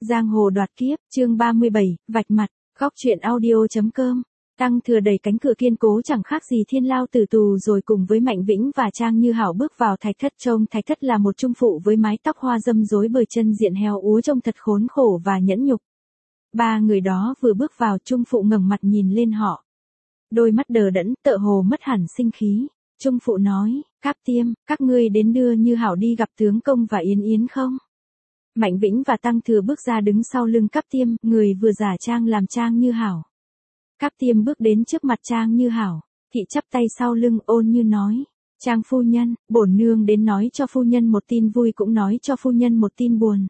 Giang hồ đoạt kiếp, chương 37, vạch mặt, góc truyện audio.com. Tăng Thừa đẩy cánh cửa kiên cố chẳng khác gì thiên lao tử tù rồi cùng với Mạnh Vĩnh và Trang Như Hảo bước vào thạch thất. Trông thạch thất là một trung phụ với mái tóc hoa râm rối bời, chân diện heo úa trông thật khốn khổ và nhẫn nhục. Ba người đó vừa bước vào, trung phụ ngẩng mặt nhìn lên họ. Đôi mắt đờ đẫn, tựa hồ mất hẳn sinh khí. Trung phụ nói, Cáp Tiêm, các ngươi đến đưa Như Hảo đi gặp tướng công và Yến Yến không? Mạnh Vĩnh và Tăng Thừa bước ra đứng sau lưng Cáp Tiêm, người vừa giả trang làm Trang Như Hảo. Cáp Tiêm bước đến trước mặt Trang Như Hảo, thị chắp tay sau lưng ôn như nói, Trang phu nhân, bổn nương đến nói cho phu nhân một tin vui cũng nói cho phu nhân một tin buồn.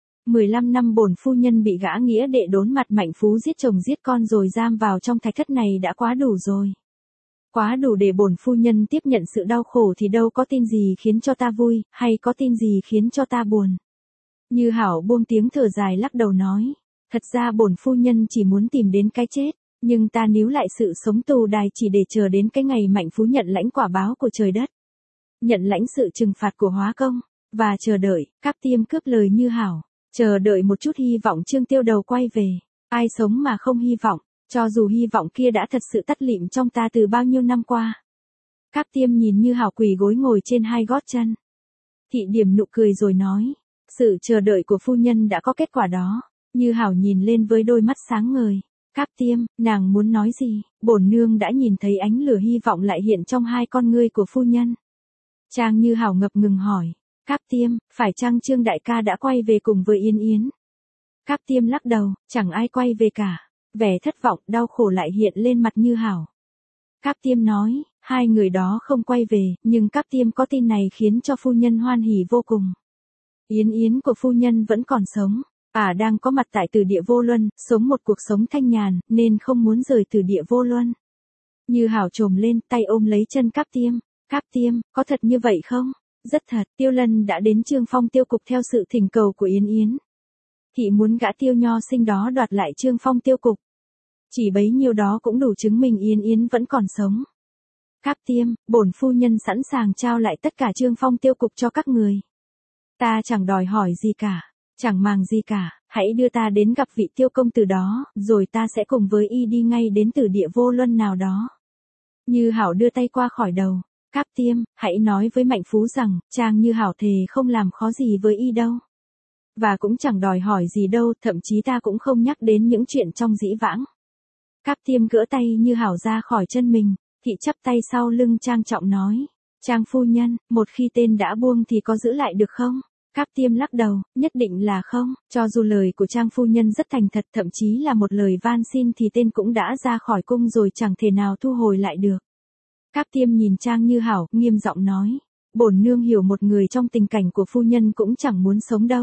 15 năm bổn phu nhân bị gã nghĩa đệ đốn mặt Mạnh Phú giết chồng giết con rồi giam vào trong thạch thất này đã quá đủ rồi. Quá đủ để bổn phu nhân tiếp nhận sự đau khổ thì đâu có tin gì khiến cho ta vui, hay có tin gì khiến cho ta buồn. Như Hảo buông tiếng thở dài lắc đầu nói, thật ra bổn phu nhân chỉ muốn tìm đến cái chết, nhưng ta níu lại sự sống tù đài chỉ để chờ đến cái ngày Mạnh Phú nhận lãnh quả báo của trời đất. Nhận lãnh sự trừng phạt của hóa công, và chờ đợi. Cáp Tiêm cướp lời Như Hảo, chờ đợi một chút hy vọng Trương Tiêu Đầu quay về, ai sống mà không hy vọng, cho dù hy vọng kia đã thật sự tắt lịm trong ta từ bao nhiêu năm qua. Cáp Tiêm nhìn Như Hảo quỳ gối ngồi trên hai gót chân. Thị điểm nụ cười rồi nói, sự chờ đợi của phu nhân đã có kết quả đó. Như Hảo nhìn lên với đôi mắt sáng ngời. Cáp Tiêm, nàng muốn nói gì? Bổn nương đã nhìn thấy ánh lửa hy vọng lại hiện trong hai con ngươi của phu nhân. Trang Như Hảo ngập ngừng hỏi, Cáp Tiêm, phải chăng Trương đại ca đã quay về cùng với Yến Yến? Cáp Tiêm lắc đầu, chẳng ai quay về cả. Vẻ thất vọng, đau khổ lại hiện lên mặt Như Hảo. Cáp Tiêm nói, hai người đó không quay về, nhưng Cáp Tiêm có tin này khiến cho phu nhân hoan hỉ vô cùng. Yến Yến của phu nhân vẫn còn sống, đang có mặt tại Tử Địa Vô Luân, sống một cuộc sống thanh nhàn, nên không muốn rời Tử Địa Vô Luân. Như Hảo trồm lên, tay ôm lấy chân Cáp Tiêm. Cáp Tiêm, có thật như vậy không? Rất thật, Tiêu Lân đã đến Trương Phong Tiêu Cục theo sự thỉnh cầu của Yến Yến. Thị muốn gã Tiêu Nho sinh đó đoạt lại Trương Phong Tiêu Cục. Chỉ bấy nhiêu đó cũng đủ chứng minh Yến Yến vẫn còn sống. Cáp Tiêm, bổn phu nhân sẵn sàng trao lại tất cả Trương Phong Tiêu Cục cho các người. Ta chẳng đòi hỏi gì cả, chẳng màng gì cả, hãy đưa ta đến gặp vị Tiêu công tử đó, rồi ta sẽ cùng với y đi ngay đến Tử Địa Vô Luân nào đó. Như Hảo đưa tay qua khỏi đầu, Cáp Tiêm, hãy nói với Mạnh Phú rằng, Trang Như Hảo thề không làm khó gì với y đâu. Và cũng chẳng đòi hỏi gì đâu, thậm chí ta cũng không nhắc đến những chuyện trong dĩ vãng. Cáp Tiêm gỡ tay Như Hảo ra khỏi chân mình, thị chắp tay sau lưng trang trọng nói, Trang phu nhân, một khi tên đã buông thì có giữ lại được không? Cáp Tiêm lắc đầu, nhất định là không, cho dù lời của Trang phu nhân rất thành thật, thậm chí là một lời van xin thì tên cũng đã ra khỏi cung rồi chẳng thể nào thu hồi lại được. Cáp Tiêm nhìn Trang Như Hảo, nghiêm giọng nói, bổn nương hiểu một người trong tình cảnh của phu nhân cũng chẳng muốn sống đâu.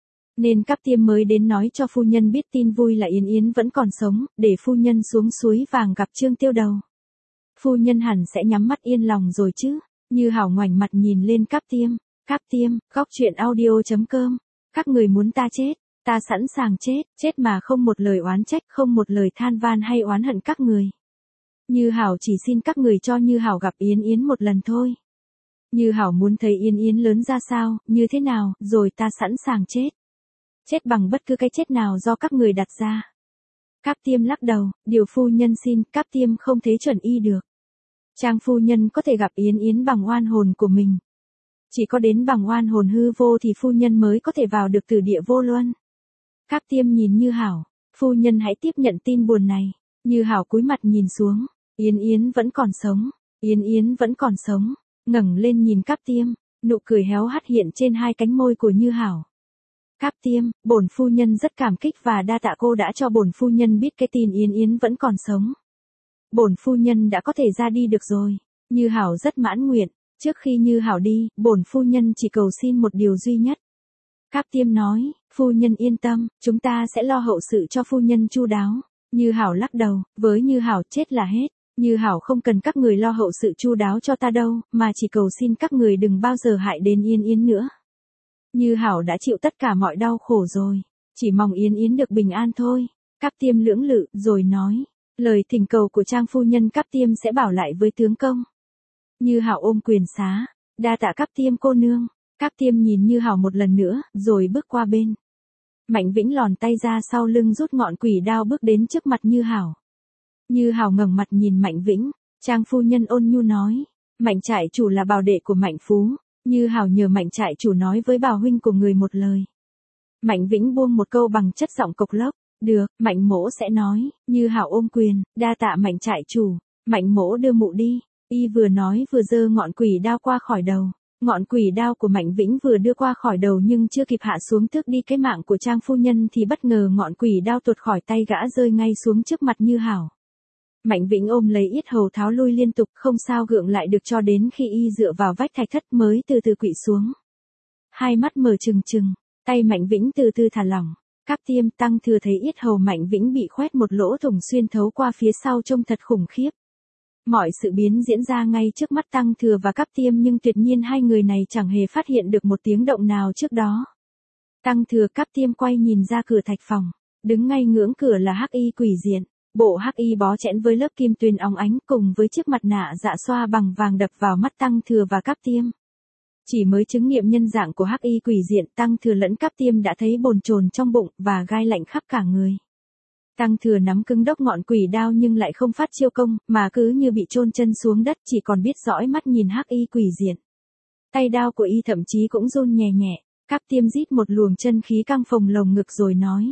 Nên Cáp Tiêm mới đến nói cho phu nhân biết tin vui là Yến Yến vẫn còn sống, để phu nhân xuống suối vàng gặp Trương Tiêu Đầu. Phu nhân hẳn sẽ nhắm mắt yên lòng rồi chứ. Như Hảo ngoảnh mặt nhìn lên Cáp Tiêm. Cáp Tiêm, góc truyện audio.com. Các người muốn ta chết, ta sẵn sàng chết, chết mà không một lời oán trách, không một lời than van hay oán hận các người. Như Hảo chỉ xin các người cho Như Hảo gặp Yến Yến một lần thôi. Như Hảo muốn thấy Yến Yến lớn ra sao, như thế nào, rồi ta sẵn sàng chết. Chết bằng bất cứ cái chết nào do các người đặt ra. Cáp Tiêm lắc đầu, điều phu nhân xin, Cáp Tiêm không thế chuẩn y được. Trang phu nhân có thể gặp Yến Yến bằng oan hồn của mình. Chỉ có đến bằng oan hồn hư vô thì phu nhân mới có thể vào được Tử Địa Vô Luân. Cáp Tiêm nhìn Như Hảo, phu nhân hãy tiếp nhận tin buồn này. Như Hảo cúi mặt nhìn xuống, Yến Yến vẫn còn sống, Yến Yến vẫn còn sống, ngẩng lên nhìn Cáp Tiêm, nụ cười héo hắt hiện trên hai cánh môi của Như Hảo. Cáp Tiêm, bổn phu nhân rất cảm kích và đa tạ cô đã cho bổn phu nhân biết cái tin Yến Yến vẫn còn sống. Bổn phu nhân đã có thể ra đi được rồi. Như Hảo rất mãn nguyện. Trước khi Như Hảo đi, bổn phu nhân chỉ cầu xin một điều duy nhất. Cáp Tiêm nói, phu nhân yên tâm, chúng ta sẽ lo hậu sự cho phu nhân chu đáo. Như Hảo lắc đầu, với Như Hảo chết là hết. Như Hảo không cần các người lo hậu sự chu đáo cho ta đâu, mà chỉ cầu xin các người đừng bao giờ hại đến Yến Yến nữa. Như Hảo đã chịu tất cả mọi đau khổ rồi, chỉ mong Yến Yến được bình an thôi. Cáp Tiêm lưỡng lự, rồi nói, lời thỉnh cầu của Trang phu nhân Cáp Tiêm sẽ bảo lại với tướng công. Như Hảo ôm quyền xá, đa tạ Cáp Tiêm cô nương. Cáp Tiêm nhìn Như Hảo một lần nữa, rồi bước qua bên. Mạnh Vĩnh lòn tay ra sau lưng rút ngọn quỷ đao bước đến trước mặt Như Hảo. Như Hảo ngẩng mặt nhìn Mạnh Vĩnh, Trang phu nhân ôn nhu nói, Mạnh trại chủ là bào đệ của Mạnh Phú, Như Hảo nhờ Mạnh trại chủ nói với bào huynh của người một lời. Mạnh Vĩnh buông một câu bằng chất giọng cộc lốc, được, Mạnh mỗ sẽ nói, Như Hảo ôm quyền, đa tạ Mạnh trại chủ, Mạnh mỗ đưa mụ đi, y vừa nói vừa giơ ngọn quỷ đao qua khỏi đầu. Ngọn quỷ đao của Mạnh Vĩnh vừa đưa qua khỏi đầu nhưng chưa kịp hạ xuống tước đi cái mạng của Trang phu nhân thì bất ngờ ngọn quỷ đao tuột khỏi tay gã rơi ngay xuống trước mặt Như Hảo. Mạnh Vĩnh ôm lấy yết hầu tháo lui liên tục không sao gượng lại được cho đến khi y dựa vào vách thạch thất mới từ từ quỵ xuống. Hai mắt mở trừng trừng, tay Mạnh Vĩnh từ từ thả lỏng. Cáp Tiêm Tăng Thừa thấy yết hầu Mạnh Vĩnh bị khoét một lỗ thủng xuyên thấu qua phía sau trông thật khủng khiếp. Mọi sự biến diễn ra ngay trước mắt Tăng Thừa và Cáp Tiêm nhưng tuyệt nhiên hai người này chẳng hề phát hiện được một tiếng động nào trước đó. Tăng Thừa Cáp Tiêm quay nhìn ra cửa thạch phòng, đứng ngay ngưỡng cửa là hắc y quỷ diện, bộ hắc y bó chẽn với lớp kim tuyền óng ánh cùng với chiếc mặt nạ dạ xoa bằng vàng đập vào mắt Tăng Thừa và Cáp Tiêm. Chỉ mới chứng nghiệm nhân dạng của hắc y quỷ diện, Tăng Thừa lẫn Cáp Tiêm đã thấy bồn chồn trong bụng và gai lạnh khắp cả người. Tăng Thừa nắm cứng đốc ngọn quỷ đao nhưng lại không phát chiêu công, mà cứ như bị chôn chân xuống đất, chỉ còn biết dõi mắt nhìn hắc y quỷ diện. Tay đao của y thậm chí cũng run nhẹ nhẹ. Cáp Tiêm rít một luồng chân khí căng phồng lồng ngực rồi nói: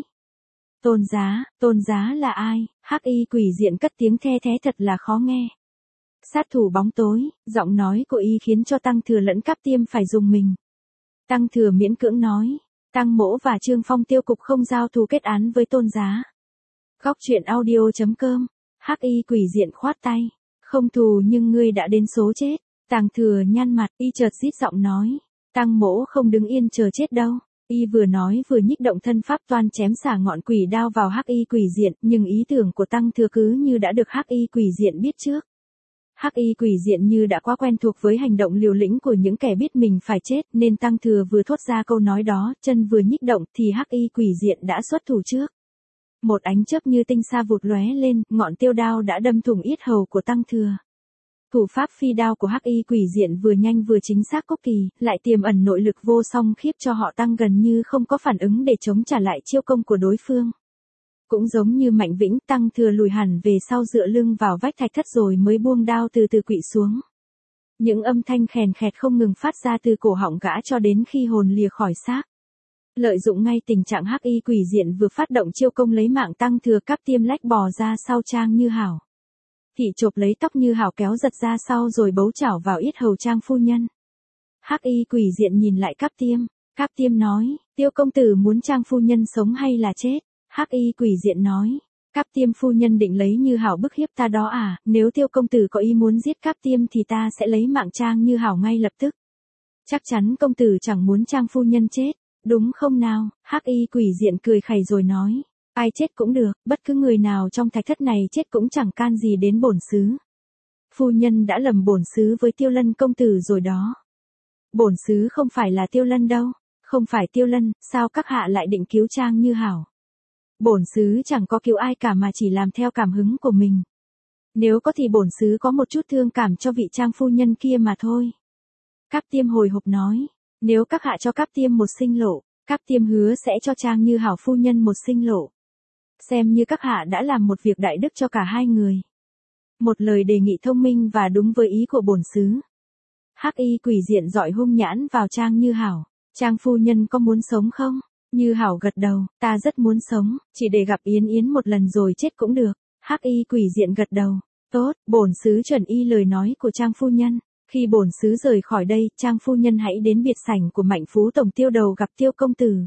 Tôn giá là ai? Hắc y quỷ diện cất tiếng the thé thật là khó nghe. Sát thủ bóng tối, giọng nói của y khiến cho Tăng Thừa lẫn Cáp Tiêm phải rùng mình. Tăng Thừa miễn cưỡng nói: Tăng mỗ và Trương Phong tiêu cục không giao thù kết án với Tôn giá. Góc truyện audio.com. Hắc y quỷ diện khoát tay: Không thù nhưng ngươi đã đến số chết. Tăng Thừa nhăn mặt, y chợt rít giọng nói: Tăng mỗ không đứng yên chờ chết đâu. Y vừa nói vừa nhích động thân pháp toan chém xả ngọn quỷ đao vào hắc y quỷ diện, nhưng ý tưởng của Tăng Thừa cứ như đã được hắc y quỷ diện biết trước. Hắc y quỷ diện như đã quá quen thuộc với hành động liều lĩnh của những kẻ biết mình phải chết, nên Tăng Thừa vừa thốt ra câu nói đó, chân vừa nhích động thì hắc y quỷ diện đã xuất thủ trước. Một ánh chớp như tinh sa vụt lóe lên, ngọn tiêu đao đã đâm thủng yết hầu của Tăng Thừa. Thủ pháp phi đao của hắc y quỷ diện vừa nhanh vừa chính xác cốc kỳ, lại tiềm ẩn nội lực vô song khiếp cho họ Tăng gần như không có phản ứng để chống trả lại chiêu công của đối phương. Cũng giống như Mạnh Vĩnh, Tăng Thừa lùi hẳn về sau dựa lưng vào vách thạch thất rồi mới buông đao từ từ quỵ xuống. Những âm thanh khèn khẹt không ngừng phát ra từ cổ họng gã cho đến khi hồn lìa khỏi xác. Lợi dụng ngay tình trạng hắc y quỷ diện vừa phát động chiêu công lấy mạng Tăng Thừa, Cáp Tiêm lách bò ra sau Trang Như Hảo. Thị chộp lấy tóc Như Hảo kéo giật ra sau rồi bấu chảo vào yết hầu Trang phu nhân. Hắc y quỷ diện nhìn lại Cáp Tiêm nói: Tiêu công tử muốn Trang phu nhân sống hay là chết? Hắc y quỷ diện nói: Cáp Tiêm phu nhân định lấy Như Hảo bức hiếp ta đó à? Nếu Tiêu công tử có ý muốn giết Cáp Tiêm thì ta sẽ lấy mạng Trang Như Hảo ngay lập tức. Chắc chắn công tử chẳng muốn Trang phu nhân chết, đúng không nào? Hắc y quỷ diện cười khẩy rồi nói: Ai chết cũng được, bất cứ người nào trong thạch thất này chết cũng chẳng can gì đến bổn xứ. Phu nhân đã lầm bổn xứ với Tiêu Lân công tử rồi đó. Bổn xứ không phải là Tiêu Lân đâu, không phải Tiêu Lân, sao các hạ lại định cứu Trang Như Hảo? Bổn xứ chẳng có cứu ai cả mà chỉ làm theo cảm hứng của mình. Nếu có thì bổn xứ có một chút thương cảm cho vị Trang phu nhân kia mà thôi. Cáp Tiêm hồi hộp nói: Nếu các hạ cho Cáp Tiêm một sinh lộ, Cáp Tiêm hứa sẽ cho Trang Như Hảo phu nhân một sinh lộ. Xem như các hạ đã làm một việc đại đức cho cả hai người. Một lời đề nghị thông minh và đúng với ý của bổn xứ. Hắc y quỷ diện dọi hung nhãn vào Trang Như Hảo: Trang phu nhân có muốn sống không? Như Hảo gật đầu: Ta rất muốn sống, chỉ để gặp Yến Yến một lần rồi chết cũng được. Hắc y quỷ diện gật đầu: Tốt, bổn xứ chuẩn y lời nói của Trang phu nhân. Khi bổn xứ rời khỏi đây, Trang phu nhân hãy đến biệt sảnh của Mạnh Phú tổng tiêu đầu gặp Tiêu công tử.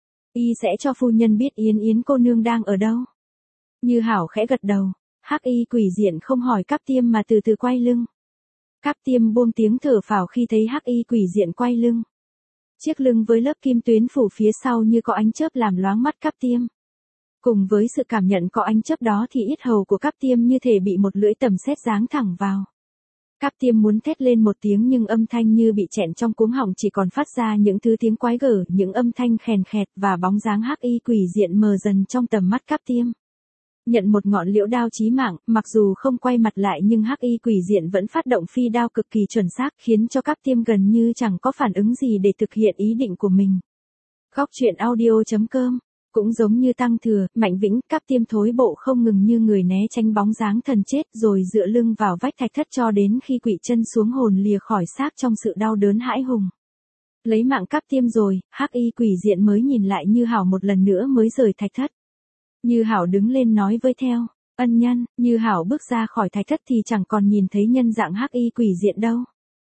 Y sẽ cho phu nhân biết Yến Yến cô nương đang ở đâu. Như Hảo khẽ gật đầu. Hắc y quỷ diện không hỏi Cáp Tiêm mà từ từ quay lưng. Cáp Tiêm buông tiếng thở phào khi thấy hắc y quỷ diện quay lưng. Chiếc lưng với lớp kim tuyến phủ phía sau như có ánh chớp làm loáng mắt Cáp Tiêm. Cùng với sự cảm nhận có ánh chớp đó thì yết hầu của Cáp Tiêm như thể bị một lưỡi tầm sét giáng thẳng vào. Cáp Tiêm muốn thét lên một tiếng nhưng âm thanh như bị chẹn trong cuống họng, chỉ còn phát ra những thứ tiếng quái gở, những âm thanh khèn khẹt và bóng dáng hắc y quỷ diện mờ dần trong tầm mắt Cáp Tiêm. Nhận một ngọn liễu đao chí mạng, mặc dù không quay mặt lại nhưng hắc y quỷ diện vẫn phát động phi đao cực kỳ chuẩn xác, khiến cho Cáp Tiêm gần như chẳng có phản ứng gì để thực hiện ý định của mình. Góc truyện audio.com Cũng giống như Tăng Thừa, Mạnh Vĩnh, Cáp Tiêm thối bộ không ngừng như người né tránh bóng dáng thần chết rồi dựa lưng vào vách thạch thất cho đến khi quỵ chân xuống hồn lìa khỏi xác trong sự đau đớn hãi hùng. Lấy mạng Cáp Tiêm rồi, Hắc Y quỷ diện mới nhìn lại Như Hảo một lần nữa mới rời thạch thất. Như Hảo đứng lên nói với theo, ân nhân, Như Hảo bước ra khỏi thạch thất thì chẳng còn nhìn thấy nhân dạng Hắc Y quỷ diện đâu.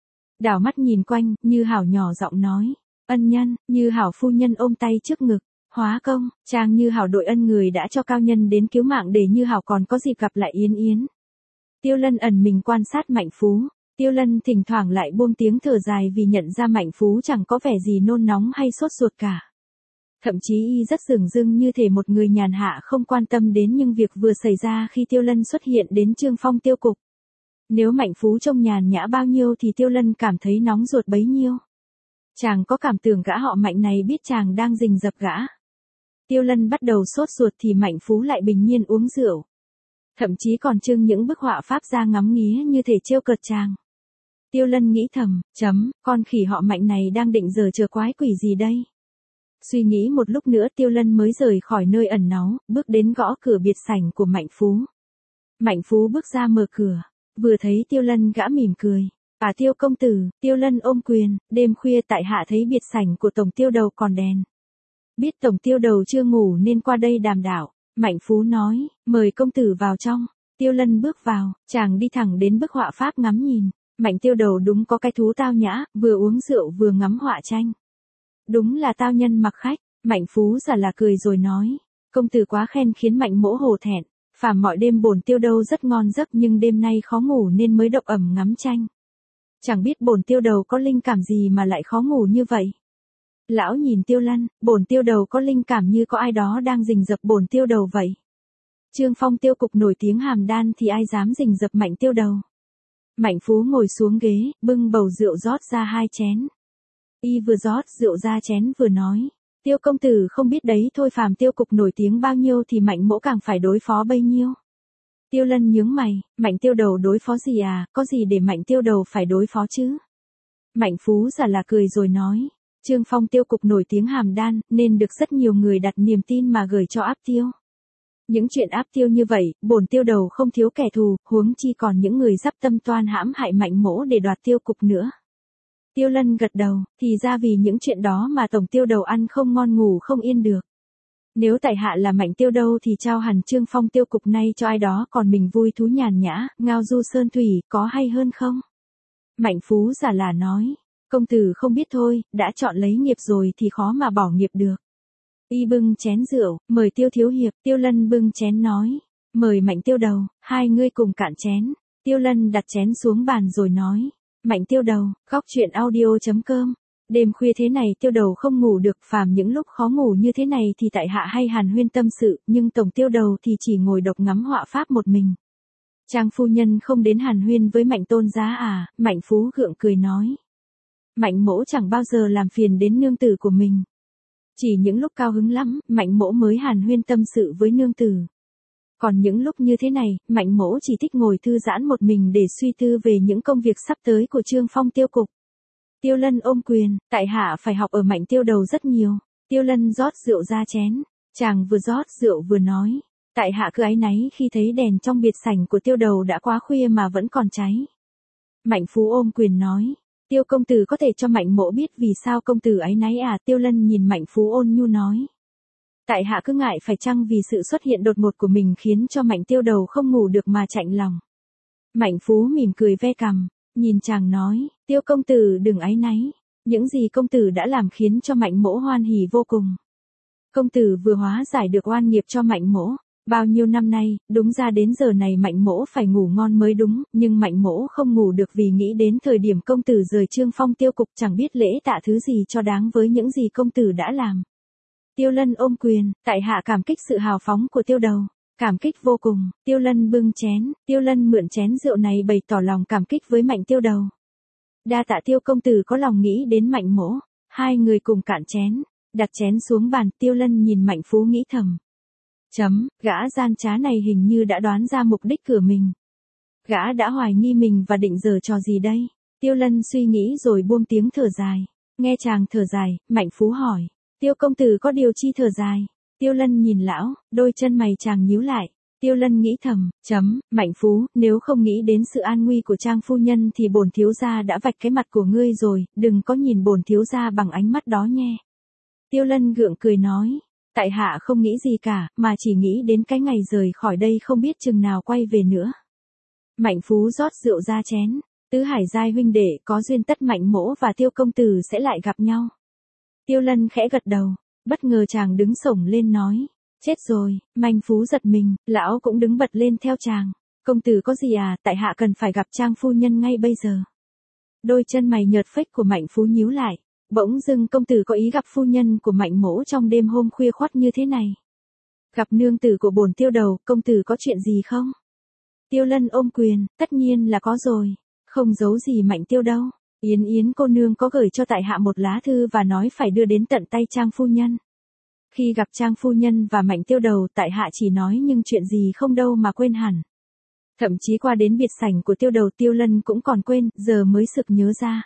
Đảo mắt nhìn quanh, Như Hảo nhỏ giọng nói, ân nhân, Như Hảo phu nhân ôm tay trước ngực, hóa công, chàng Như Hảo đội ân người đã cho cao nhân đến cứu mạng để Như Hảo còn có dịp gặp lại Yến Yến. Tiêu Lân ẩn mình quan sát Mạnh Phú, Tiêu Lân thỉnh thoảng lại buông tiếng thở dài vì nhận ra Mạnh Phú chẳng có vẻ gì nôn nóng hay sốt ruột cả. Thậm chí y rất dửng dưng như thể một người nhàn hạ không quan tâm đến những việc vừa xảy ra khi Tiêu Lân xuất hiện đến Trương Phong tiêu cục. Nếu Mạnh Phú trông nhàn nhã bao nhiêu thì Tiêu Lân cảm thấy nóng ruột bấy nhiêu. Chàng có cảm tưởng gã họ Mạnh này biết chàng đang rình rập gã. Tiêu Lân bắt đầu sốt ruột thì Mạnh Phú lại bình nhiên uống rượu. Thậm chí còn trưng những bức họa pháp ra ngắm nghía như thể trêu cợt chàng. Tiêu Lân nghĩ thầm, con khỉ họ Mạnh này đang định giở trò quái quỷ gì đây? Suy nghĩ một lúc nữa Tiêu Lân mới rời khỏi nơi ẩn náu, bước đến gõ cửa biệt sảnh của Mạnh Phú. Mạnh Phú bước ra mở cửa, vừa thấy Tiêu Lân gã mỉm cười. Tiêu công tử, Tiêu Lân ôm quyền, đêm khuya tại hạ thấy biệt sảnh của tổng tiêu đầu còn đèn. Biết tổng tiêu đầu chưa ngủ nên qua đây đàm đạo. Mạnh Phú nói, mời công tử vào trong. Tiêu Lân bước vào, chàng đi thẳng đến bức họa pháp ngắm nhìn. Mạnh tiêu đầu đúng có cái thú tao nhã, vừa uống rượu vừa ngắm họa tranh. Đúng là tao nhân mặc khách. Mạnh Phú giả là cười rồi nói, công tử quá khen khiến Mạnh mỗ hổ thẹn. Phàm mọi đêm bổn tiêu đầu rất ngon giấc nhưng đêm nay khó ngủ nên mới độc ẩm ngắm tranh. Chẳng biết bổn tiêu đầu có linh cảm gì mà lại khó ngủ như vậy. Lão nhìn Tiêu Lân, bổn tiêu đầu có linh cảm như có ai đó đang rình rập bổn tiêu đầu vậy. Trương Phong tiêu cục nổi tiếng hàm đan thì ai dám rình rập Mạnh tiêu đầu. Mạnh Phú ngồi xuống ghế, bưng bầu rượu rót ra 2 chén. Y vừa rót rượu ra chén vừa nói, Tiêu công tử không biết đấy thôi, phàm tiêu cục nổi tiếng bao nhiêu thì Mạnh mỗ càng phải đối phó bấy nhiêu. Tiêu Lân nhướng mày, Mạnh tiêu đầu đối phó gì à, có gì để Mạnh tiêu đầu phải đối phó chứ? Mạnh Phú giả là cười rồi nói, Trương Phong tiêu cục nổi tiếng hàm đan, nên được rất nhiều người đặt niềm tin mà gửi cho áp tiêu. Những chuyện áp tiêu như vậy, bổn tiêu đầu không thiếu kẻ thù, huống chi còn những người dắp tâm toan hãm hại Mạnh mỗ để đoạt tiêu cục nữa. Tiêu Lân gật đầu, thì ra vì những chuyện đó mà tổng tiêu đầu ăn không ngon ngủ không yên được. Nếu tại hạ là Mạnh tiêu đâu thì trao hẳn Trương Phong tiêu cục nay cho ai đó còn mình vui thú nhàn nhã, ngao du sơn thủy, có hay hơn không? Mạnh Phú giả là nói, công tử không biết thôi, đã chọn lấy nghiệp rồi thì khó mà bỏ nghiệp được. Y bưng chén rượu, mời Tiêu thiếu hiệp. Tiêu Lân bưng chén nói, mời Mạnh tiêu đầu, hai ngươi cùng cạn chén. Tiêu Lân đặt chén xuống bàn rồi nói, Mạnh tiêu đầu, góc chuyện audio.com. Đêm khuya thế này tiêu đầu không ngủ được, phàm những lúc khó ngủ như thế này thì tại hạ hay hàn huyên tâm sự, nhưng tổng tiêu đầu thì chỉ ngồi độc ngắm họa pháp một mình. Trang phu nhân không đến hàn huyên với Mạnh tôn giá à? Mạnh Phú gượng cười nói, Mạnh mỗ chẳng bao giờ làm phiền đến nương tử của mình. Chỉ những lúc cao hứng lắm, Mạnh mỗ mới hàn huyên tâm sự với nương tử. Còn những lúc như thế này, Mạnh mỗ chỉ thích ngồi thư giãn một mình để suy tư về những công việc sắp tới của Trương Phong tiêu cục. Tiêu Lân ôm quyền, tại hạ phải học ở Mạnh tiêu đầu rất nhiều. Tiêu Lân rót rượu ra chén. Chàng vừa rót rượu vừa nói, tại hạ cứ áy náy khi thấy đèn trong biệt sảnh của tiêu đầu đã quá khuya mà vẫn còn cháy. Mạnh Phú ôm quyền nói, Tiêu công tử có thể cho Mạnh mỗ biết vì sao công tử áy náy à? Tiêu Lân nhìn Mạnh Phú ôn nhu nói, tại hạ cứ ngại phải chăng vì sự xuất hiện đột ngột của mình khiến cho Mạnh tiêu đầu không ngủ được mà chạnh lòng. Mạnh Phú mỉm cười ve cằm, nhìn chàng nói, Tiêu công tử đừng áy náy, những gì công tử đã làm khiến cho Mạnh mỗ hoan hỉ vô cùng. Công tử vừa hóa giải được oan nghiệp cho Mạnh mỗ. Bao nhiêu năm nay, đúng ra đến giờ này Mạnh mỗ phải ngủ ngon mới đúng, nhưng Mạnh mỗ không ngủ được vì nghĩ đến thời điểm công tử rời Trương Phong tiêu cục, chẳng biết lễ tạ thứ gì cho đáng với những gì công tử đã làm. Tiêu Lân ôm quyền, tại hạ cảm kích sự hào phóng của tiêu đầu. Cảm kích vô cùng. Tiêu Lân bưng chén, Tiêu Lân mượn chén rượu này bày tỏ lòng cảm kích với Mạnh tiêu đầu. Đa tạ Tiêu công tử có lòng nghĩ đến Mạnh mỗ. Hai người cùng cạn chén, đặt chén xuống bàn. Tiêu Lân nhìn Mạnh Phú nghĩ thầm, gã gian trá này hình như đã đoán ra mục đích của mình. Gã đã hoài nghi mình và định giở trò gì đây? Tiêu Lân suy nghĩ rồi buông tiếng thở dài. Nghe chàng thở dài, Mạnh Phú hỏi, Tiêu công tử có điều chi thở dài? Tiêu Lân nhìn lão, đôi chân mày chàng nhíu lại. Tiêu Lân nghĩ thầm, Mạnh Phú, nếu không nghĩ đến sự an nguy của Trang phu nhân thì bổn thiếu gia đã vạch cái mặt của ngươi rồi, đừng có nhìn bổn thiếu gia bằng ánh mắt đó nhé. Tiêu Lân gượng cười nói, tại hạ không nghĩ gì cả, mà chỉ nghĩ đến cái ngày rời khỏi đây không biết chừng nào quay về nữa. Mạnh Phú rót rượu ra chén, tứ hải giai huynh đệ có duyên tất Mạnh mỗ và Tiêu công tử sẽ lại gặp nhau. Tiêu Lân khẽ gật đầu, bất ngờ chàng đứng xổng lên nói. Chết rồi, Mạnh Phú giật mình, lão cũng đứng bật lên theo chàng. Công tử có gì à, tại hạ cần phải gặp Trang phu nhân ngay bây giờ. Đôi chân mày nhợt phếch của Mạnh Phú nhíu lại. Bỗng dưng công tử có ý gặp phu nhân của Mạnh mỗ trong đêm hôm khuya khoắt như thế này. Gặp nương tử của bổn tiêu đầu, công tử có chuyện gì không? Tiêu Lân ôm quyền, tất nhiên là có rồi. Không giấu gì Mạnh tiêu đâu. Yến cô nương có gửi cho tại hạ một lá thư và nói phải đưa đến tận tay Trang phu nhân. Khi gặp Trang phu nhân và Mạnh tiêu đầu tại hạ chỉ nói nhưng chuyện gì không đâu mà quên hẳn. Thậm chí qua đến biệt sảnh của tiêu đầu Tiêu Lân cũng còn quên, giờ mới sực nhớ ra.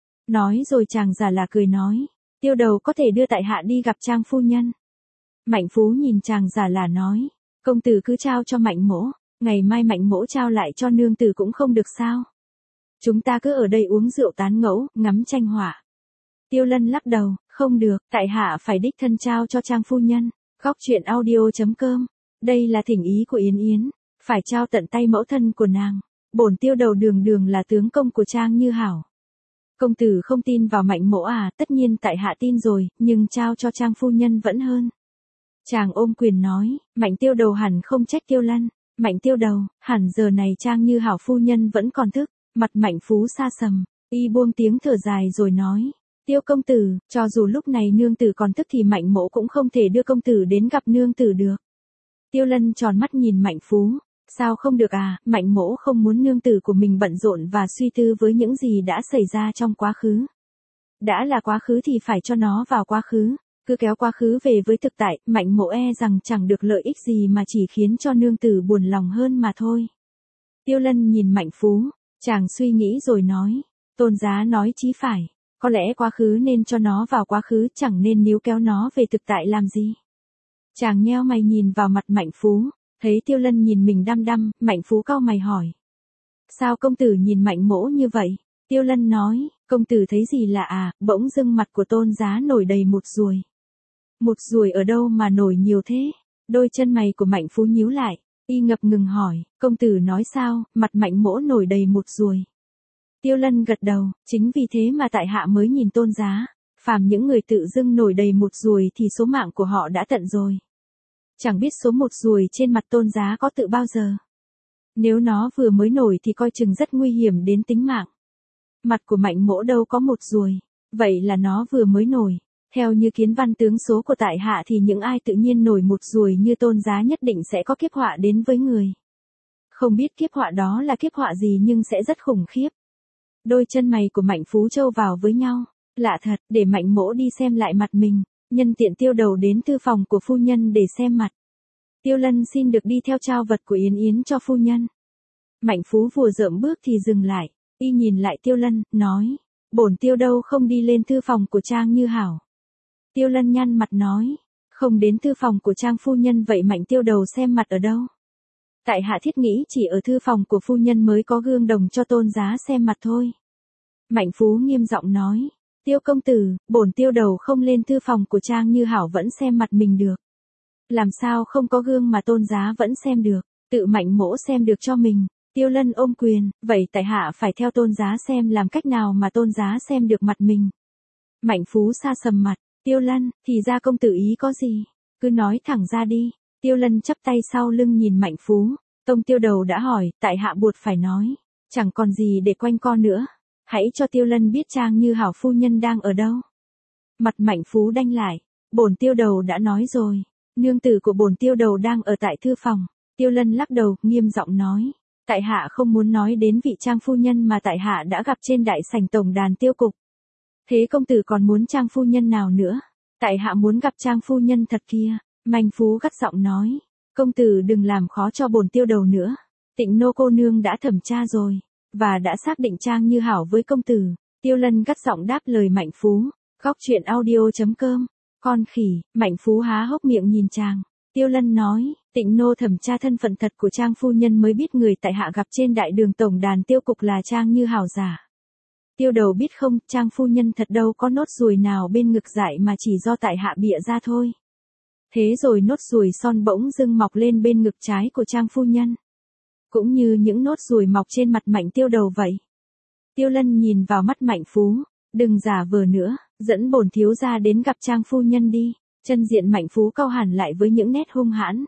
Nói rồi chàng giả là cười nói, tiêu đầu có thể đưa tại hạ đi gặp Trang phu nhân. Mạnh Phú nhìn chàng giả là nói, công tử cứ trao cho Mạnh mỗ, ngày mai Mạnh mỗ trao lại cho nương tử cũng không được sao. Chúng ta cứ ở đây uống rượu tán ngẫu, ngắm tranh họa. Tiêu Lân lắc đầu, không được, tại hạ phải đích thân trao cho Trang phu nhân. Góc truyện audio.com. Đây là thỉnh ý của Yến, phải trao tận tay mẫu thân của nàng. Bổn tiêu đầu đường đường là tướng công của Trang Như Hảo. Công tử không tin vào Mạnh mỗ à, tất nhiên tại hạ tin rồi, nhưng trao cho Trang phu nhân vẫn hơn. Chàng ôm quyền nói, Mạnh tiêu đầu hẳn không trách Tiêu Lân. Mạnh tiêu đầu, hẳn giờ này Trang Như Hảo phu nhân vẫn còn thức. Mặt Mạnh Phú xa sầm, y buông tiếng thở dài rồi nói. Tiêu công tử, cho dù lúc này nương tử còn thức thì Mạnh mỗ cũng không thể đưa công tử đến gặp nương tử được. Tiêu Lân tròn mắt nhìn Mạnh Phú. Sao không được à, Mạnh mỗ không muốn nương tử của mình bận rộn và suy tư với những gì đã xảy ra trong quá khứ. Đã là quá khứ thì phải cho nó vào quá khứ, cứ kéo quá khứ về với thực tại, Mạnh mỗ e rằng chẳng được lợi ích gì mà chỉ khiến cho nương tử buồn lòng hơn mà thôi. Tiêu Lân nhìn Mạnh Phú, chàng suy nghĩ rồi nói, Tôn giá nói chí phải, có lẽ quá khứ nên cho nó vào quá khứ, chẳng nên níu kéo nó về thực tại làm gì. Chàng nheo mày nhìn vào mặt Mạnh Phú. Thấy Tiêu Lân nhìn mình đăm đăm, Mạnh Phú cau mày hỏi. Sao công tử nhìn Mạnh mỗ như vậy? Tiêu Lân nói, công tử thấy gì lạ à, bỗng dưng mặt của tôn giá nổi đầy một ruồi. Một ruồi ở đâu mà nổi nhiều thế? Đôi chân mày của Mạnh Phú nhíu lại, y ngập ngừng hỏi, công tử nói sao, mặt Mạnh mỗ nổi đầy một ruồi. Tiêu Lân gật đầu, chính vì thế mà tại hạ mới nhìn tôn giá, phàm những người tự dưng nổi đầy một ruồi thì số mạng của họ đã tận rồi. Chẳng biết số một ruồi trên mặt tôn giá có tự bao giờ. Nếu nó vừa mới nổi thì coi chừng rất nguy hiểm đến tính mạng. Mặt của Mạnh mỗ đâu có một ruồi, vậy là nó vừa mới nổi. Theo như kiến văn tướng số của tại hạ thì những ai tự nhiên nổi một ruồi như tôn giá nhất định sẽ có kiếp họa đến với người. Không biết kiếp họa đó là kiếp họa gì nhưng sẽ rất khủng khiếp. Đôi chân mày của Mạnh Phú trâu vào với nhau. Lạ thật, để Mạnh mỗ đi xem lại mặt mình. Nhân tiện tiêu đầu đến thư phòng của phu nhân để xem mặt. Tiêu Lân xin được đi theo trao vật của Yến cho phu nhân. Mạnh Phú vừa dợm bước thì dừng lại, y nhìn lại Tiêu Lân, nói, bổn tiêu đâu không đi lên thư phòng của Trang Như Hảo. Tiêu Lân nhăn mặt nói, không đến thư phòng của Trang phu nhân vậy Mạnh tiêu đầu xem mặt ở đâu? Tại hạ thiết nghĩ chỉ ở thư phòng của phu nhân mới có gương đồng cho tôn giá xem mặt thôi. Mạnh Phú nghiêm giọng nói. Tiêu công tử, bổn tiêu đầu không lên thư phòng của Trang Như Hảo vẫn xem mặt mình được. Làm sao không có gương mà tôn giá vẫn xem được, tự Mạnh mỗ xem được cho mình. Tiêu Lân ôm quyền, vậy tại hạ phải theo tôn giá xem làm cách nào mà tôn giá xem được mặt mình. Mạnh Phú xa sầm mặt, Tiêu Lân, thì ra công tử ý có gì? Cứ nói thẳng ra đi. Tiêu Lân chắp tay sau lưng nhìn Mạnh Phú, tông tiêu đầu đã hỏi, tại hạ buộc phải nói. Chẳng còn gì để quanh co nữa. Hãy cho Tiêu Lân biết Trang Như Hảo phu nhân đang ở đâu. Mặt Mạnh Phú đanh lại, bổn tiêu đầu đã nói rồi, nương tử của bổn tiêu đầu đang ở tại thư phòng. Tiêu Lân lắc đầu, nghiêm giọng nói, tại hạ không muốn nói đến vị Trang phu nhân mà tại hạ đã gặp trên đại sảnh tổng đàn Tiêu cục. Thế công tử còn muốn Trang phu nhân nào nữa? Tại hạ muốn gặp Trang phu nhân thật kia. Mạnh Phú gắt giọng nói, công tử đừng làm khó cho bổn tiêu đầu nữa. Tịnh nô cô nương đã thẩm tra rồi, và đã xác định Trang Như Hảo với công tử. Tiêu Lân gắt giọng đáp lời Mạnh Phú. Góc truyện audio.com Con khỉ, Mạnh Phú há hốc miệng nhìn chàng. Tiêu Lân nói, Tịnh nô thẩm tra thân phận thật của Trang phu nhân mới biết người tại hạ gặp trên đại đường tổng đàn tiêu cục là Trang Như Hảo giả. Tiêu đầu biết không, Trang phu nhân thật đâu có nốt ruồi nào bên ngực dại mà chỉ do tại hạ bịa ra thôi. Thế rồi nốt ruồi son bỗng dưng mọc lên bên ngực trái của Trang phu nhân. Cũng như những nốt ruồi mọc trên mặt Mạnh tiêu đầu vậy. Tiêu Lân nhìn vào mắt Mạnh Phú, đừng giả vờ nữa, dẫn bổn thiếu gia đến gặp Trang phu nhân đi. Chân diện Mạnh Phú cau hẳn lại với những nét hung hãn.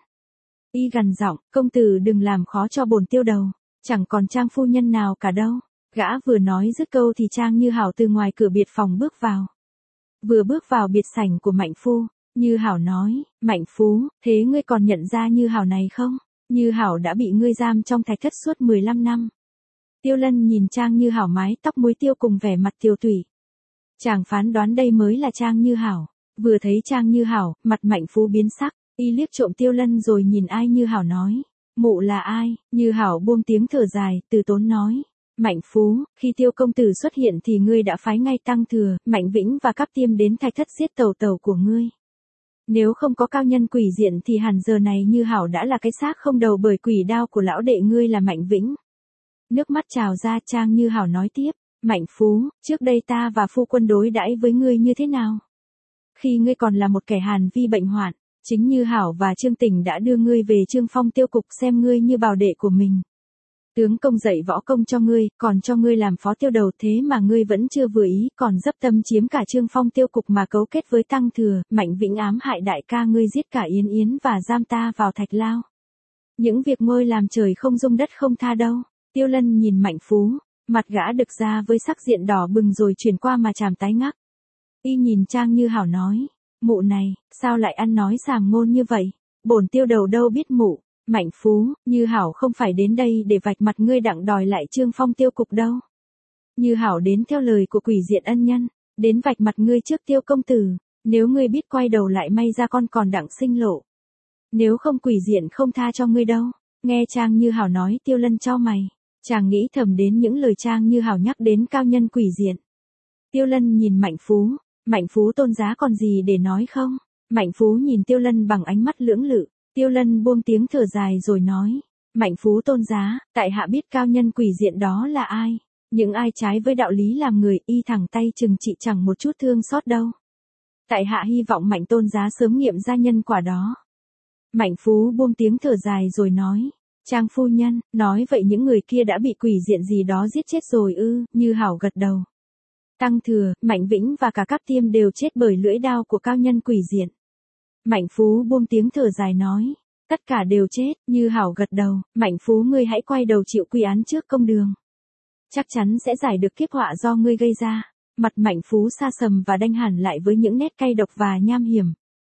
Y gằn giọng, công tử đừng làm khó cho bổn tiêu đầu, chẳng còn Trang phu nhân nào cả đâu. Gã vừa nói dứt câu thì Trang Như Hảo từ ngoài cửa biệt phòng bước vào. Vừa bước vào biệt sảnh của Mạnh Phu, Như Hảo nói, Mạnh Phú, thế ngươi còn nhận ra Như Hảo này không? Như Hảo đã bị ngươi giam trong thạch thất suốt 15 năm. Tiêu Lân nhìn Trang Như Hảo mái tóc muối tiêu cùng vẻ mặt tiều tụy. Chàng phán đoán đây mới là Trang Như Hảo. Vừa thấy Trang Như Hảo, mặt Mạnh Phú biến sắc, y liếc trộm Tiêu Lân rồi nhìn ai Như Hảo nói, mụ là ai? Như Hảo buông tiếng thở dài, từ tốn nói, Mạnh Phú, khi Tiêu công tử xuất hiện thì ngươi đã phái ngay Tăng Thừa, Mạnh Vĩnh và Cáp Tiêm đến thạch thất giết tàu tàu của ngươi. Nếu không có cao nhân quỷ diện thì hẳn giờ này Như Hảo đã là cái xác không đầu bởi quỷ đao của lão đệ ngươi là Mạnh Vĩnh. Nước mắt trào ra, Trang Như Hảo nói tiếp, Mạnh Phú, trước đây ta và phu quân đối đãi với ngươi như thế nào? Khi ngươi còn là một kẻ hàn vi bệnh hoạn, chính Như Hảo và Trương Tình đã đưa ngươi về Trương Phong tiêu cục xem ngươi như bào đệ của mình. Tướng công dạy võ công cho ngươi, còn cho ngươi làm phó tiêu đầu, thế mà ngươi vẫn chưa vừa ý, còn dấp tâm chiếm cả Trương Phong tiêu cục mà cấu kết với Tăng Thừa, Mạnh Vĩnh ám hại đại ca ngươi, giết cả Yến Yến và giam ta vào thạch lao. Những việc ngươi làm trời không dung đất không tha đâu. Tiêu Lân nhìn Mạnh Phú, mặt gã đực ra với sắc diện đỏ bừng rồi chuyển qua mà tràm tái ngắc. Y nhìn Trang Như Hảo nói, mụ này, sao lại ăn nói sàm ngôn như vậy? Bổn tiêu đầu đâu biết mụ. Mạnh Phú, Như Hảo không phải đến đây để vạch mặt ngươi đặng đòi lại Trương Phong tiêu cục đâu. Như Hảo đến theo lời của quỷ diện ân nhân, đến vạch mặt ngươi trước Tiêu công tử, nếu ngươi biết quay đầu lại may ra con còn đặng sinh lộ. Nếu không quỷ diện không tha cho ngươi đâu. Nghe Trang Như Hảo nói, Tiêu Lân chau mày, chàng nghĩ thầm đến những lời Trang Như Hảo nhắc đến cao nhân quỷ diện. Tiêu Lân nhìn Mạnh Phú tôn giá còn gì để nói không? Mạnh Phú nhìn Tiêu Lân bằng ánh mắt lưỡng lự. Tiêu Lân buông tiếng thở dài rồi nói, Mạnh Phú tôn giá, tại hạ biết cao nhân quỷ diện đó là ai. Những ai trái với đạo lý làm người, y thẳng tay trừng trị chẳng một chút thương xót đâu. Tại hạ hy vọng Mạnh tôn giá sớm nghiệm ra nhân quả đó. Mạnh Phú buông tiếng thở dài rồi nói, Trang phu nhân, nói vậy những người kia đã bị quỷ diện gì đó giết chết rồi ư? Như Hảo gật đầu. Tăng Thừa, Mạnh Vĩnh và cả Cáp Tiêm đều chết bởi lưỡi đao của cao nhân quỷ diện. Mạnh Phú buông tiếng thở dài nói, tất cả đều chết. Như Hảo gật đầu, Mạnh Phú ngươi hãy quay đầu chịu quy án trước công đường. Chắc chắn sẽ giải được kiếp họa do ngươi gây ra. Mặt Mạnh Phú sa sầm và đanh hẳn lại với những nét cay độc và nham hiểm.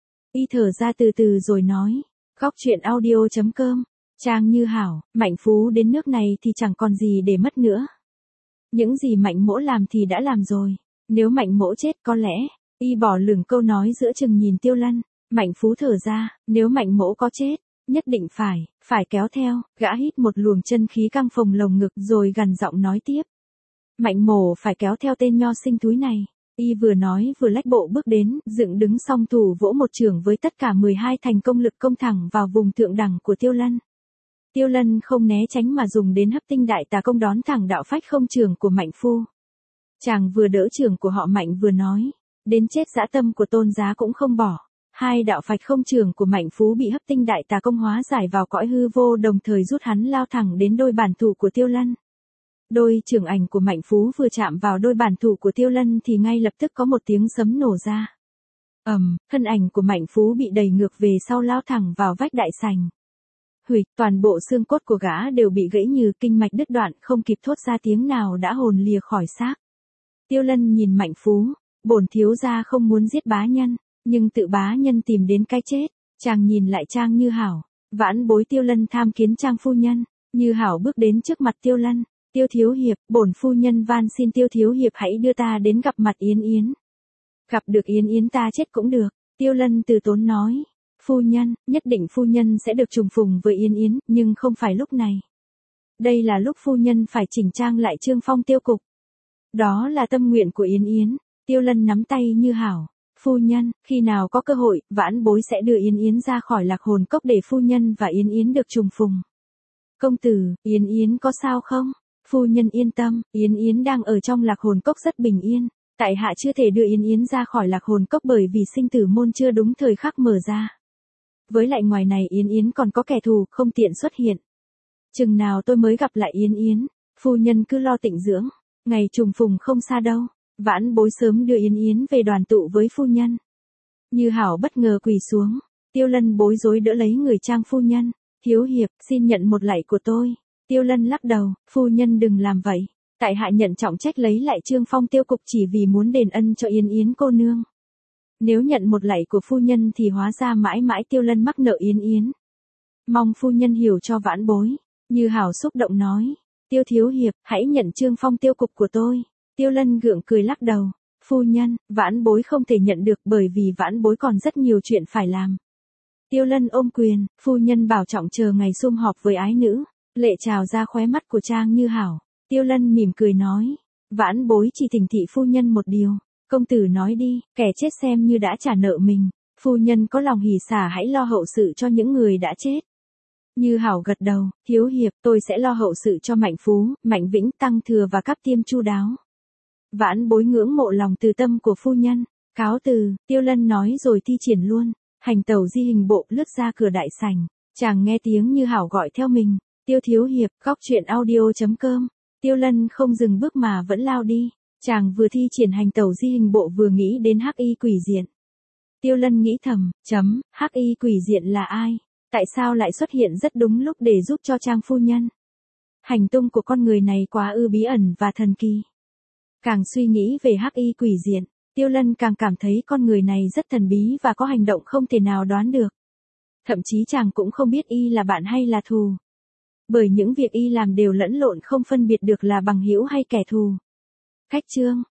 Y thở ra từ từ rồi nói, góc truyện audio.com, Trang Như Hảo, Mạnh Phú đến nước này thì chẳng còn gì để mất nữa. Những gì Mạnh Mỗ làm thì đã làm rồi, nếu Mạnh Mỗ chết có lẽ, y bỏ lửng câu nói giữa chừng nhìn Tiêu Lân. Mạnh Phú thở ra, nếu Mạnh Mỗ có chết, nhất định phải kéo theo. Gã hít một luồng chân khí căng phồng lồng ngực rồi gằn giọng nói tiếp. Mạnh Mỗ phải kéo theo tên nho sinh túi này. Y vừa nói vừa lách bộ bước đến, dựng đứng song thủ vỗ một chưởng với tất cả 12 thành công lực công thẳng vào vùng thượng đẳng của Tiêu Lân. Tiêu Lân không né tránh mà dùng đến hấp tinh đại tà công đón thẳng đạo phách không chưởng của Mạnh Phu. Chàng vừa đỡ chưởng của họ Mạnh vừa nói, đến chết dã tâm của tôn giá cũng không bỏ. Hai đạo phách không chưởng của Mạnh Phú bị hấp tinh đại tà công hóa giải vào cõi hư vô, đồng thời rút hắn lao thẳng đến đôi bản thủ của Tiêu Lân. Đôi chưởng ảnh của Mạnh Phú vừa chạm vào đôi bản thủ của Tiêu Lân thì ngay lập tức có một tiếng sấm nổ ra. Thân ảnh của Mạnh Phú bị đẩy ngược về sau lao thẳng vào vách đại sảnh. Huỵch, toàn bộ xương cốt của gã đều bị gãy như kinh mạch đứt đoạn, không kịp thốt ra tiếng nào đã hồn lìa khỏi xác. Tiêu Lân nhìn Mạnh Phú, bổn thiếu gia không muốn giết bá nhân, nhưng tự bá nhân tìm đến cái chết. Chàng nhìn lại Trang Như Hảo, vãn bối Tiêu Lân tham kiến Trang phu nhân. Như Hảo bước đến trước mặt Tiêu Lân, Tiêu thiếu hiệp, bổn phu nhân van xin Tiêu thiếu hiệp hãy đưa ta đến gặp mặt Yến Yến. Gặp được Yến Yến ta chết cũng được. Tiêu Lân từ tốn nói, phu nhân, nhất định phu nhân sẽ được trùng phùng với Yến Yến, nhưng không phải lúc này. Đây là lúc phu nhân phải chỉnh trang lại Trương Phong tiêu cục. Đó là tâm nguyện của Yến Yến. Tiêu Lân nắm tay Như Hảo, Phu nhân, khi nào có cơ hội, vãn bối sẽ đưa Yến Yến ra khỏi Lạc Hồn Cốc để phu nhân và Yến Yến được trùng phùng. Công tử, Yến Yến có sao không? Phu nhân yên tâm, Yến Yến đang ở trong Lạc Hồn Cốc rất bình yên. Tại hạ chưa thể đưa Yến Yến ra khỏi Lạc Hồn Cốc bởi vì sinh tử môn chưa đúng thời khắc mở ra. Với lại ngoài này Yến Yến còn có kẻ thù, không tiện xuất hiện. Chừng nào tôi mới gặp lại Yến Yến, phu nhân cứ lo tịnh dưỡng, ngày trùng phùng không xa đâu. Vãn bối sớm đưa Yến Yến về đoàn tụ với phu nhân. Như Hảo bất ngờ quỳ xuống, Tiêu Lân bối rối đỡ lấy người trang phu nhân. Thiếu hiệp, xin nhận một lạy của tôi. Tiêu Lân lắc đầu, phu nhân đừng làm vậy. Tại hạ nhận trọng trách lấy lại Trương Phong tiêu cục chỉ vì muốn đền ân cho Yến Yến cô nương. Nếu nhận một lạy của phu nhân thì hóa ra mãi mãi Tiêu Lân mắc nợ Yến Yến. Mong phu nhân hiểu cho vãn bối. Như Hảo xúc động nói, Tiêu thiếu hiệp, hãy nhận Trương Phong tiêu cục của tôi. Tiêu Lân gượng cười lắc đầu, phu nhân, vãn bối không thể nhận được bởi vì vãn bối còn rất nhiều chuyện phải làm. Tiêu Lân ôm quyền, phu nhân bảo trọng chờ ngày sum họp với ái nữ. Lệ trào ra khóe mắt của Trang Như Hảo. Tiêu Lân mỉm cười nói, vãn bối chỉ thỉnh thị phu nhân một điều. Công tử nói đi, kẻ chết xem như đã trả nợ mình. Phu nhân có lòng hỉ xả hãy lo hậu sự cho những người đã chết. Như Hảo gật đầu, thiếu hiệp, tôi sẽ lo hậu sự cho Mạnh Phú, Mạnh Vĩnh, Tăng Thừa và các tiêm chu đáo. Vãn bối ngưỡng mộ lòng từ tâm của phu nhân. Cáo từ, Tiêu Lân nói rồi thi triển luôn. Hành tẩu di hình bộ lướt ra cửa đại sảnh. Chàng nghe tiếng Như Hảo gọi theo mình. Tiêu thiếu hiệp, góc truyện audio.com. Tiêu Lân không dừng bước mà vẫn lao đi. Chàng vừa thi triển hành tẩu di hình bộ vừa nghĩ đến Hắc Y quỷ diện. Tiêu Lân nghĩ thầm, Hắc Y quỷ diện là ai? Tại sao lại xuất hiện rất đúng lúc để giúp cho Trang phu nhân? Hành tung của con người này quá ư bí ẩn và thần kỳ. Càng suy nghĩ về Hắc Y quỷ diện, Tiêu Lân càng cảm thấy con người này rất thần bí và có hành động không thể nào đoán được. Thậm chí chàng cũng không biết y là bạn hay là thù. Bởi những việc y làm đều lẫn lộn không phân biệt được là bằng hữu hay kẻ thù. Khách chương